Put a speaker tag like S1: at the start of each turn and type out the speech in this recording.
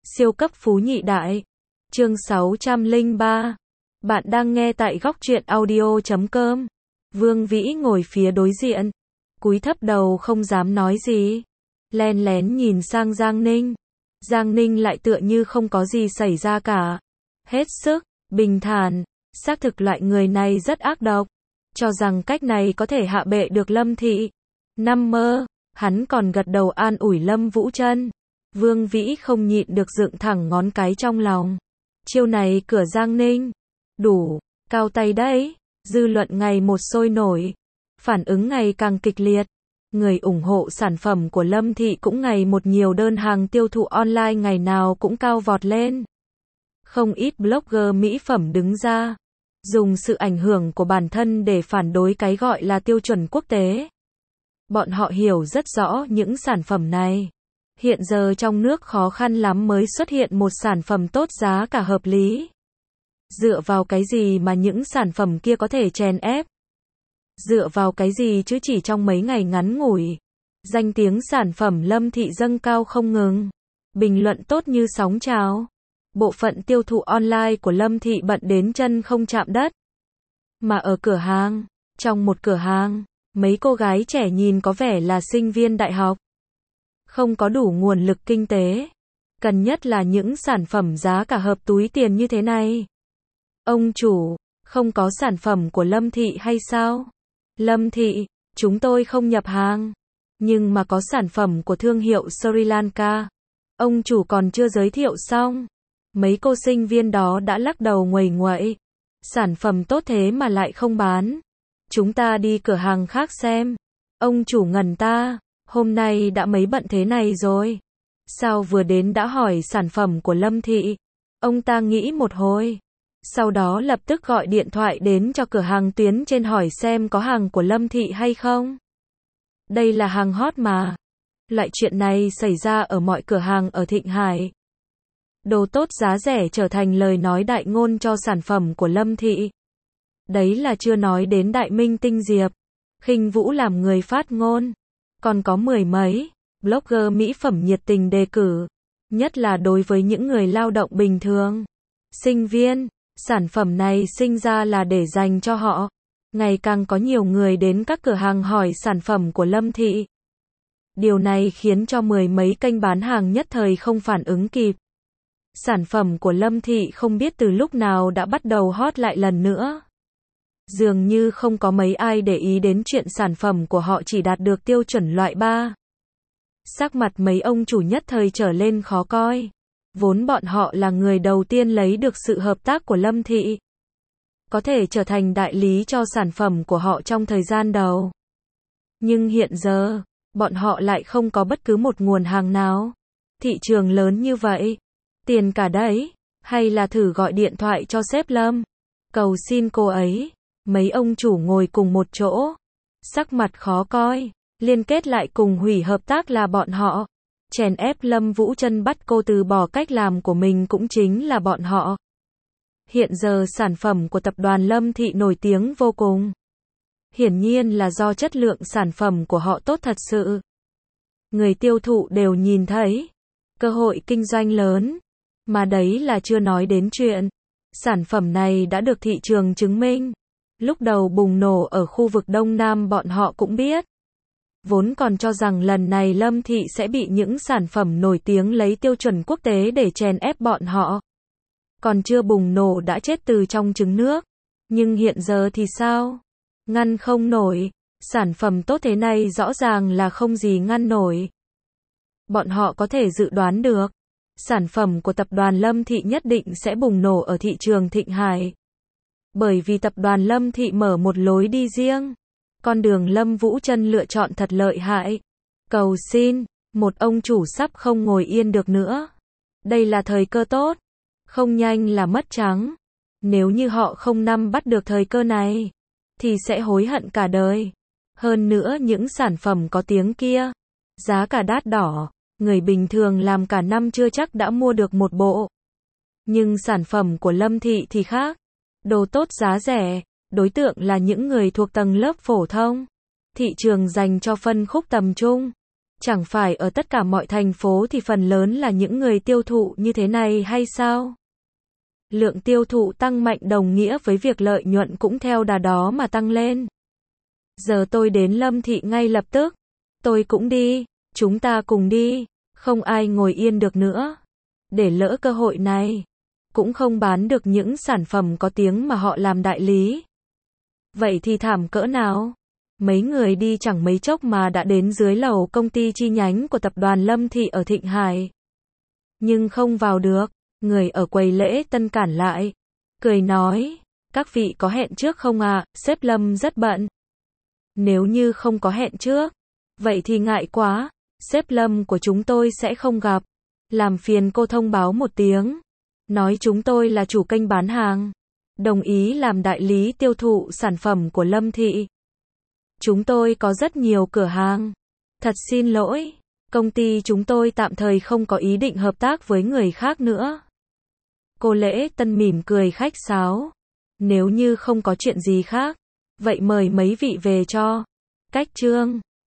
S1: Siêu cấp phú nhị đại. Chương 603. Bạn đang nghe tại góc truyện audio.com. Vương Vĩ ngồi phía đối diện, cúi thấp đầu không dám nói gì, len lén nhìn sang Giang Ninh. Giang Ninh lại tựa như không có gì xảy ra cả, hết sức bình thản. Xác thực loại người này rất ác độc, cho rằng cách này có thể hạ bệ được Lâm Thị. Nằm mơ. Hắn còn gật đầu an ủi Lâm Vũ Trân. Vương Vĩ không nhịn được dựng thẳng ngón cái trong lòng. Chiêu này cửa Giang Ninh đủ cao tay đấy. Dư luận ngày một sôi nổi, phản ứng ngày càng kịch liệt. Người ủng hộ sản phẩm của Lâm Thị cũng ngày một nhiều, đơn hàng tiêu thụ online ngày nào cũng cao vọt lên. Không ít blogger mỹ phẩm đứng ra, dùng sự ảnh hưởng của bản thân để phản đối cái gọi là tiêu chuẩn quốc tế. Bọn họ hiểu rất rõ những sản phẩm này. Hiện giờ trong nước khó khăn lắm mới xuất hiện một sản phẩm tốt giá cả hợp lý. Dựa vào cái gì mà những sản phẩm kia có thể chèn ép? Dựa vào cái gì chứ chỉ trong mấy ngày ngắn ngủi, danh tiếng sản phẩm Lâm Thị dâng cao không ngừng. Bình luận tốt như sóng trào. Bộ phận tiêu thụ online của Lâm Thị bận đến chân không chạm đất. Mà ở cửa hàng, trong một cửa hàng, mấy cô gái trẻ nhìn có vẻ là sinh viên đại học, không có đủ nguồn lực kinh tế, cần nhất là những sản phẩm giá cả hợp túi tiền như thế này. Ông chủ, không có sản phẩm của Lâm Thị hay sao? Lâm Thị, chúng tôi không nhập hàng, nhưng mà có sản phẩm của thương hiệu Sri Lanka. Ông chủ còn chưa giới thiệu xong. Mấy cô sinh viên đó đã lắc đầu nguầy nguậy. Sản phẩm tốt thế mà lại không bán. Chúng ta đi cửa hàng khác xem. Ông chủ ngẩn ta, hôm nay đã mấy bận thế này rồi, sao vừa đến đã hỏi sản phẩm của Lâm Thị? Ông ta nghĩ một hồi, sau đó lập tức gọi điện thoại đến cho cửa hàng tuyến trên hỏi xem có hàng của Lâm Thị hay không. Đây là hàng hot mà. Loại chuyện này xảy ra ở mọi cửa hàng ở Thịnh Hải. Đồ tốt giá rẻ trở thành lời nói đại ngôn cho sản phẩm của Lâm Thị. Đấy là chưa nói đến Đại Minh Tinh Diệp, Khinh Vũ làm người phát ngôn. Còn có mười mấy blogger mỹ phẩm nhiệt tình đề cử, nhất là đối với những người lao động bình thường, sinh viên, sản phẩm này sinh ra là để dành cho họ. Ngày càng có nhiều người đến các cửa hàng hỏi sản phẩm của Lâm Thị. Điều này khiến cho mười mấy kênh bán hàng nhất thời không phản ứng kịp. Sản phẩm của Lâm Thị không biết từ lúc nào đã bắt đầu hot lại lần nữa. Dường như không có mấy ai để ý đến chuyện sản phẩm của họ chỉ đạt được tiêu chuẩn loại 3. Sắc mặt mấy ông chủ nhất thời trở lên khó coi. Vốn bọn họ là người đầu tiên lấy được sự hợp tác của Lâm Thị, có thể trở thành đại lý cho sản phẩm của họ trong thời gian đầu. Nhưng hiện giờ, bọn họ lại không có bất cứ một nguồn hàng nào. Thị trường lớn như vậy, tiền cả đấy, hay là thử gọi điện thoại cho sếp Lâm, cầu xin cô ấy. Mấy ông chủ ngồi cùng một chỗ, sắc mặt khó coi, liên kết lại cùng hủy hợp tác là bọn họ. Chèn ép Lâm Vũ Trân bắt cô từ bỏ cách làm của mình cũng chính là bọn họ. Hiện giờ sản phẩm của tập đoàn Lâm Thị nổi tiếng vô cùng. Hiển nhiên là do chất lượng sản phẩm của họ tốt thật sự. Người tiêu thụ đều nhìn thấy cơ hội kinh doanh lớn. Mà đấy là chưa nói đến chuyện sản phẩm này đã được thị trường chứng minh. Lúc đầu bùng nổ ở khu vực Đông Nam bọn họ cũng biết. Vốn còn cho rằng lần này Lâm Thị sẽ bị những sản phẩm nổi tiếng lấy tiêu chuẩn quốc tế để chèn ép bọn họ. Còn chưa bùng nổ đã chết từ trong trứng nước. Nhưng hiện giờ thì sao? Ngăn không nổi. Sản phẩm tốt thế này rõ ràng là không gì ngăn nổi. Bọn họ có thể dự đoán được. Sản phẩm của tập đoàn Lâm Thị nhất định sẽ bùng nổ ở thị trường Thịnh Hải. Bởi vì tập đoàn Lâm Thị mở một lối đi riêng. Con đường Lâm Vũ Trân lựa chọn thật lợi hại. Cầu xin, một ông chủ sắp không ngồi yên được nữa. Đây là thời cơ tốt. Không nhanh là mất trắng. Nếu như họ không nắm bắt được thời cơ này, thì sẽ hối hận cả đời. Hơn nữa những sản phẩm có tiếng kia, giá cả đắt đỏ, người bình thường làm cả năm chưa chắc đã mua được một bộ. Nhưng sản phẩm của Lâm Thị thì khác. Đồ tốt giá rẻ, đối tượng là những người thuộc tầng lớp phổ thông. Thị trường dành cho phân khúc tầm trung. Chẳng phải ở tất cả mọi thành phố thì phần lớn là những người tiêu thụ như thế này hay sao? Lượng tiêu thụ tăng mạnh đồng nghĩa với việc lợi nhuận cũng theo đà đó mà tăng lên. Giờ tôi đến Lâm Thị ngay lập tức. Tôi cũng đi, chúng ta cùng đi, không ai ngồi yên được nữa. Để lỡ cơ hội này, cũng không bán được những sản phẩm có tiếng mà họ làm đại lý. Vậy thì thảm cỡ nào? Mấy người đi chẳng mấy chốc mà đã đến dưới lầu công ty chi nhánh của tập đoàn Lâm Thị ở Thịnh Hải. Nhưng không vào được, người ở quầy lễ tân cản lại. Cười nói, các vị có hẹn trước không ạ? Sếp Lâm rất bận. Nếu như không có hẹn trước, vậy thì ngại quá, sếp Lâm của chúng tôi sẽ không gặp. Làm phiền cô thông báo một tiếng. Nói chúng tôi là chủ kênh bán hàng. Đồng ý làm đại lý tiêu thụ sản phẩm của Lâm Thị. Chúng tôi có rất nhiều cửa hàng. Thật xin lỗi, công ty chúng tôi tạm thời không có ý định hợp tác với người khác nữa. Cô lễ tân mỉm cười khách sáo. Nếu như không có chuyện gì khác, vậy mời mấy vị về cho. Cách chương